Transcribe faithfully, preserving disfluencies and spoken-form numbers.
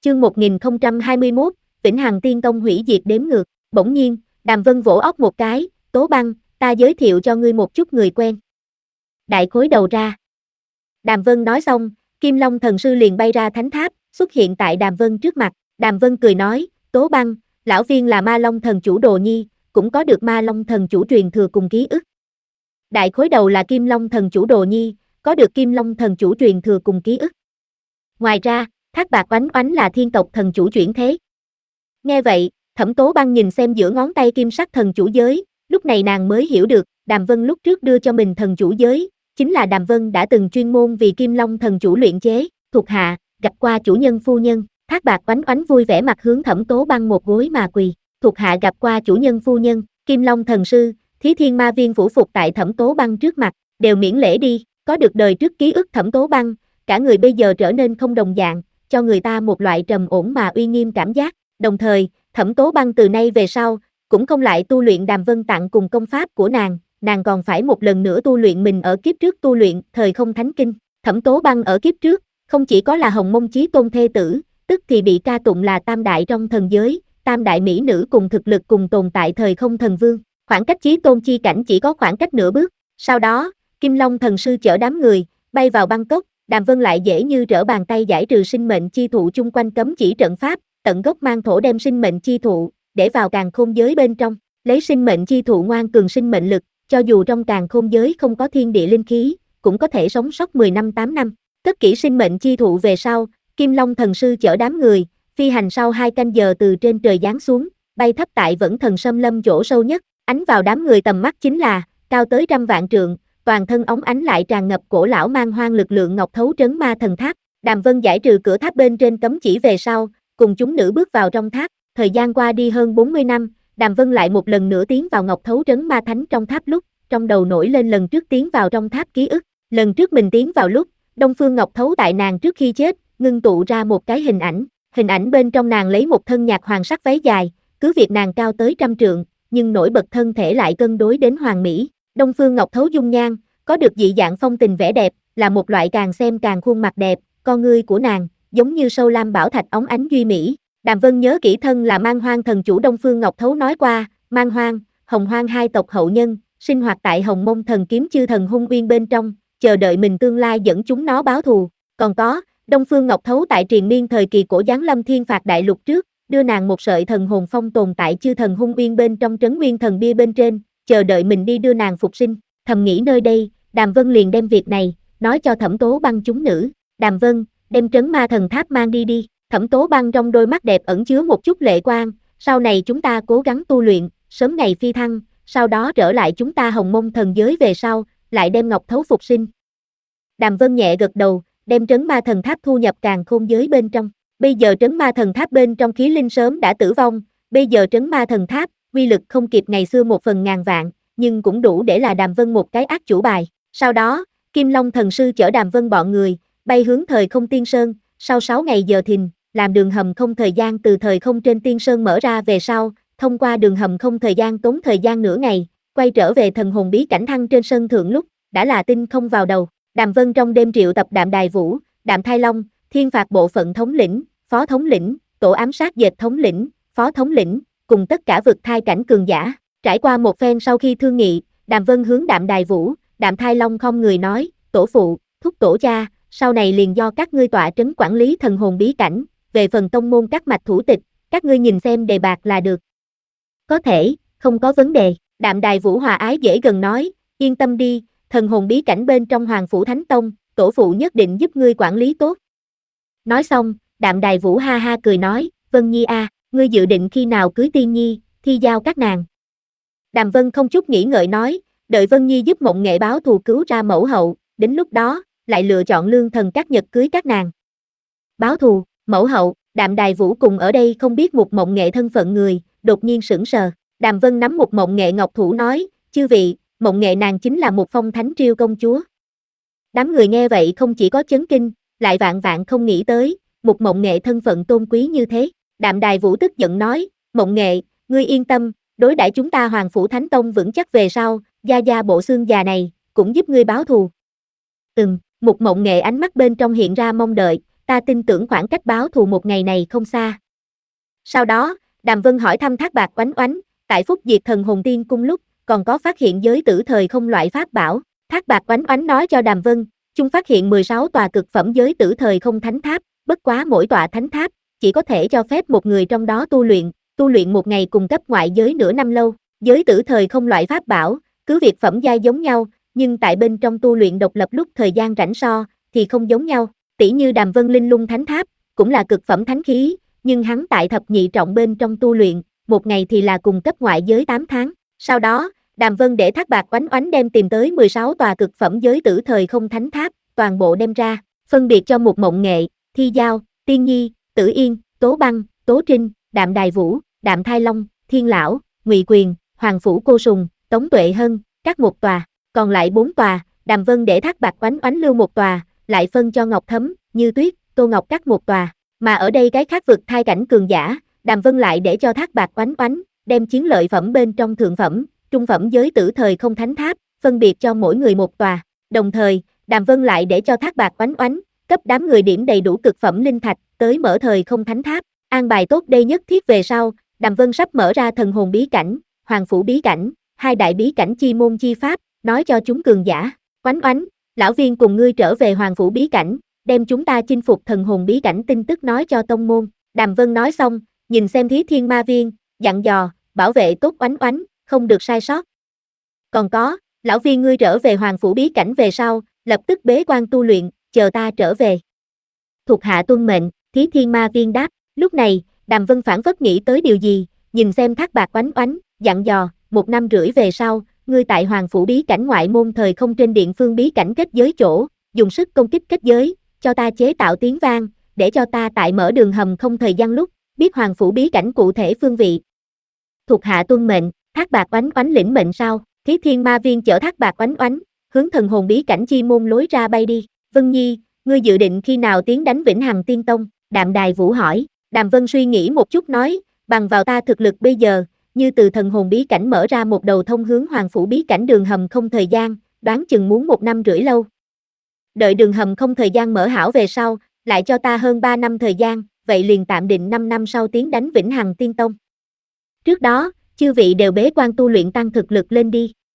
Chương một nghìn không trăm hai mươi mốt, Vĩnh Hằng Tiên Tông hủy diệt đếm ngược. Bỗng nhiên, Đàm Vân vỗ óc một cái, Tố Băng, ta giới thiệu cho ngươi một chút người quen. Đại khối đầu ra. Đàm Vân nói xong, Kim Long thần sư liền bay ra thánh tháp, xuất hiện tại Đàm Vân trước mặt. Đàm Vân cười nói, Tố Băng, lão viên là Ma Long thần chủ đồ nhi, cũng có được Ma Long thần chủ truyền thừa cùng ký ức. Đại khối đầu là Kim Long thần chủ đồ nhi, có được Kim Long thần chủ truyền thừa cùng ký ức. Ngoài ra, Thác Bạc Oánh Oánh là thiên tộc thần chủ chuyển thế. Nghe vậy, Thẩm Tố Băng nhìn xem giữa ngón tay kim sắc thần chủ giới, lúc này nàng mới hiểu được, Đàm Vân lúc trước đưa cho mình thần chủ giới, chính là Đàm Vân đã từng chuyên môn vì Kim Long thần chủ luyện chế, thuộc hạ, gặp qua chủ nhân phu nhân. Thác Bạc Oánh Oánh vui vẻ mặt hướng Thẩm Tố Băng một gối mà quỳ, thuộc hạ gặp qua chủ nhân phu nhân. Kim Long thần sư, Thí Thiên Ma Viên phủ phục tại Thẩm Tố Băng trước mặt, đều miễn lễ đi. Có được đời trước ký ức Thẩm Tố Băng, cả người bây giờ trở nên không đồng dạng, cho người ta một loại trầm ổn mà uy nghiêm cảm giác. Đồng thời, Thẩm Tố Băng từ nay về sau, cũng không lại tu luyện Đàm Vân tặng cùng công pháp của nàng, nàng còn phải một lần nữa tu luyện mình ở kiếp trước tu luyện Thời Không Thánh Kinh. Thẩm Tố Băng ở kiếp trước, không chỉ có là Hồng Mông Chí Tôn thê tử, tức thì bị ca tụng là tam đại trong thần giới, tam đại mỹ nữ cùng thực lực cùng tồn tại Thời Không Thần Vương, khoảng cách Chí Tôn chi cảnh chỉ có khoảng cách nửa bước. Sau đó, Kim Long thần sư chở đám người, bay vào Bangkok, Đàm Vân lại dễ như trở bàn tay giải trừ sinh mệnh chi thụ chung quanh cấm chỉ trận pháp, tận gốc mang thổ đem sinh mệnh chi thụ, để vào càn khôn giới bên trong, lấy sinh mệnh chi thụ ngoan cường sinh mệnh lực, cho dù trong càn khôn giới không có thiên địa linh khí, cũng có thể sống sót mười năm tám năm. Cất kỹ sinh mệnh chi thụ về sau, Kim Long thần sư chở đám người, phi hành sau hai canh giờ từ trên trời giáng xuống, bay thấp tại Vẫn Thần Xâm Lâm chỗ sâu nhất, ánh vào đám người tầm mắt chính là, cao tới trăm vạn trượng, toàn thân óng ánh lại tràn ngập cổ lão mang hoang lực lượng Ngọc Thấu Trấn Ma Thần Tháp. Đàm Vân giải trừ cửa tháp bên trên cấm chỉ về sau, cùng chúng nữ bước vào trong tháp. Thời gian qua đi hơn bốn mươi năm, Đàm Vân lại một lần nữa tiến vào Ngọc Thấu Trấn Ma Thánh trong tháp lúc, trong đầu nổi lên lần trước tiến vào trong tháp ký ức. Lần trước mình tiến vào lúc, Đông Phương Ngọc Thấu tại nàng trước khi chết, ngưng tụ ra một cái hình ảnh. Hình ảnh bên trong nàng lấy một thân nhạt hoàng sắc váy dài, cứ việc nàng cao tới trăm trượng, nhưng nổi bật thân thể lại cân đối đến hoàn mỹ. Đông Phương Ngọc Thấu dung nhan, có được dị dạng phong tình vẻ đẹp, là một loại càng xem càng khuôn mặt đẹp, con ngươi của nàng, giống như sâu lam bảo thạch óng ánh duy mỹ. Đàm Vân nhớ kỹ thân là Man Hoang thần chủ Đông Phương Ngọc Thấu nói qua, Man Hoang, Hồng Hoang hai tộc hậu nhân, sinh hoạt tại Hồng Mông thần kiếm chư thần hung uyên bên trong, chờ đợi mình tương lai dẫn chúng nó báo thù. Còn có, Đông Phương Ngọc Thấu tại triền miên thời kỳ cổ giáng lâm thiên phạt đại lục trước, đưa nàng một sợi thần hồn phong tồn tại chư thần hung uyên bên trong trấn nguyên thần bia bên trên, chờ đợi mình đi đưa nàng phục sinh. Thầm nghĩ nơi đây, Đàm Vân liền đem việc này, nói cho Thẩm Tố Băng chúng nữ. Đàm Vân, đem trấn ma thần tháp mang đi đi. Thẩm Tố Băng trong đôi mắt đẹp ẩn chứa một chút lệ quang, sau này chúng ta cố gắng tu luyện, sớm ngày phi thăng, sau đó trở lại chúng ta Hồng Mông thần giới về sau, lại đem Ngọc Thấu phục sinh. Đàm Vân nhẹ gật đầu, đem trấn ma thần tháp thu nhập càn khôn giới bên trong. Bây giờ trấn ma thần tháp bên trong khí linh sớm đã tử vong, bây giờ trấn ma thần tháp, uy lực không kịp ngày xưa một phần ngàn vạn, nhưng cũng đủ để là Đàm Vân một cái ác chủ bài. Sau đó, Kim Long thần sư chở Đàm Vân bọn người, bay hướng Thời Không Tiên Sơn, sau sáu ngày giờ thìn, làm đường hầm không thời gian từ Thời Không trên Tiên Sơn mở ra về sau, thông qua đường hầm không thời gian tốn thời gian nửa ngày, quay trở về thần hồn bí cảnh thăng trên sân thượng lúc, đã là tinh không vào đầu. Đàm Vân trong đêm triệu tập Đạm Đài Vũ, Đạm Thai Long, Thiên Phạt bộ phận thống lĩnh, phó thống lĩnh, tổ ám sát dệt thống lĩnh, phó thống lĩnh, cùng tất cả vực thai cảnh cường giả. Trải qua một phen sau khi thương nghị, Đàm Vân hướng Đạm Đài Vũ, Đạm Thai Long không người nói, tổ phụ, thúc tổ cha, sau này liền do các ngươi tọa trấn quản lý thần hồn bí cảnh, về phần tông môn các mạch thủ tịch, các ngươi nhìn xem đề bạt là được. Có thể, không có vấn đề. Đạm Đài Vũ hòa ái dễ gần nói, yên tâm đi, thần hồn bí cảnh bên trong Hoàng Phủ Thánh Tông, tổ phụ nhất định giúp ngươi quản lý tốt. Nói xong, Đạm Đài Vũ ha ha cười nói, Vân Nhi a, à, ngươi dự định khi nào cưới Tiên Nhi, thi giao các nàng. Đàm Vân không chút nghĩ ngợi nói, đợi Vân Nhi giúp Mộng Nghệ báo thù cứu ra mẫu hậu, đến lúc đó, lại lựa chọn lương thần các nhật cưới các nàng. Báo thù, mẫu hậu, Đạm Đài Vũ cùng ở đây không biết một Mộng Nghệ thân phận người, đột nhiên sững sờ. Đàm Vân nắm một Mộng Nghệ ngọc thủ nói, chư vị, Mộng Nghệ nàng chính là một phong thánh triều công chúa. Đám người nghe vậy không chỉ có chấn kinh, lại vạn vạn không nghĩ tới, một Mộng Nghệ thân phận tôn quý như thế. Đạm Đài Vũ tức giận nói, Mộng Nghệ, ngươi yên tâm, đối đãi chúng ta Hoàng Phủ Thánh Tông vững chắc về sau, gia gia bộ xương già này, cũng giúp ngươi báo thù. Ừm, một Mộng Nghệ ánh mắt bên trong hiện ra mong đợi, ta tin tưởng khoảng cách báo thù một ngày này không xa. Sau đó, Đàm Vân hỏi thăm Thác Bạt Oánh Oánh, tại Phúc Diệt Thần Hồn Tiên Cung lúc, còn có phát hiện giới tử thời không loại pháp bảo. Thác Bạt Oánh Oánh nói cho Đàm Vân, chúng phát hiện mười sáu tòa cực phẩm giới tử thời không thánh tháp, bất quá mỗi tòa thánh tháp chỉ có thể cho phép một người trong đó tu luyện, tu luyện một ngày cùng cấp ngoại giới nửa năm lâu. Giới tử thời không loại pháp bảo, cứ việc phẩm giai giống nhau, nhưng tại bên trong tu luyện độc lập lúc thời gian rảnh so thì không giống nhau. Tỷ như Đàm Vân Linh Lung Thánh Tháp, cũng là cực phẩm thánh khí, nhưng hắn tại thập nhị trọng bên trong tu luyện, một ngày thì là cùng cấp ngoại giới tám tháng. Sau đó, Đàm Vân để Thác Bạt Oánh Oánh đem tìm tới mười sáu tòa cực phẩm giới tử thời không thánh tháp, toàn bộ đem ra, phân biệt cho một Mộng Nghệ, Thi Giao, Tiên Nhi, Tử Yên, Tố Băng, Tố Trinh, Đạm Đài Vũ, Đạm Thai Long, Thiên Lão, Ngụy Quyền, Hoàng Phủ Cô Sùng, Tống Tuệ Hân, các một tòa, còn lại bốn tòa, Đàm Vân để Thác Bạt Oánh Oánh lưu một tòa, lại phân cho Ngọc Thấm, Như Tuyết, Tô Ngọc các một tòa, mà ở đây cái khác vực thai cảnh cường giả, Đàm Vân lại để cho Thác Bạt Oánh Oánh đem chiến lợi phẩm bên trong thượng phẩm, trung phẩm giới tử thời không thánh tháp, phân biệt cho mỗi người một tòa. Đồng thời, Đàm Vân lại để cho Thác Bạt Oánh Oánh cấp đám người điểm đầy đủ cực phẩm linh thạch tới mở thời không thánh tháp. An bài tốt đây nhất thiết về sau, Đàm Vân sắp mở ra thần hồn bí cảnh, hoàng phủ bí cảnh, hai đại bí cảnh chi môn chi pháp, nói cho chúng cường giả. Oánh Oánh, lão viên cùng ngươi trở về hoàng phủ bí cảnh, đem chúng ta chinh phục thần hồn bí cảnh tin tức nói cho tông môn. Đàm Vân nói xong, nhìn xem Thí Thiên Ma Viên, dặn dò, bảo vệ tốt Oánh Oánh, không được sai sót. Còn có, lão viên ngươi trở về hoàng phủ bí cảnh về sau, lập tức bế quan tu luyện, chờ ta trở về. Thuộc hạ tuân mệnh, Thí Thiên Ma Viên đáp. Lúc này, Đàm Vân phản phất nghĩ tới điều gì, nhìn xem Thác Bạt Oánh Oánh, dặn dò, một năm rưỡi về sau, ngươi tại hoàng phủ bí cảnh ngoại môn thời không trên điện phương bí cảnh kết giới chỗ, dùng sức công kích kết giới, cho ta chế tạo tiếng vang, để cho ta tại mở đường hầm không thời gian lúc, biết hoàng phủ bí cảnh cụ thể phương vị. Thuộc hạ tuân mệnh, Thác Bạt Oánh Oánh lĩnh mệnh sau, Thí Thiên Ma Viên chở Thác Bạt Oánh Oánh, hướng thần hồn bí cảnh chi môn lối ra bay đi. Vân Nhi, ngươi dự định khi nào tiến đánh Vĩnh Hằng Tiên Tông? Đạm Đài Vũ hỏi. Đàm Vân suy nghĩ một chút nói, bằng vào ta thực lực bây giờ, như từ thần hồn bí cảnh mở ra một đầu thông hướng hoàng phủ bí cảnh đường hầm không thời gian, đoán chừng muốn một năm rưỡi lâu. Đợi đường hầm không thời gian mở hảo về sau, lại cho ta hơn ba năm thời gian, vậy liền tạm định năm năm sau tiến đánh Vĩnh Hằng Tiên Tông. Trước đó, chư vị đều bế quan tu luyện tăng thực lực lên đi.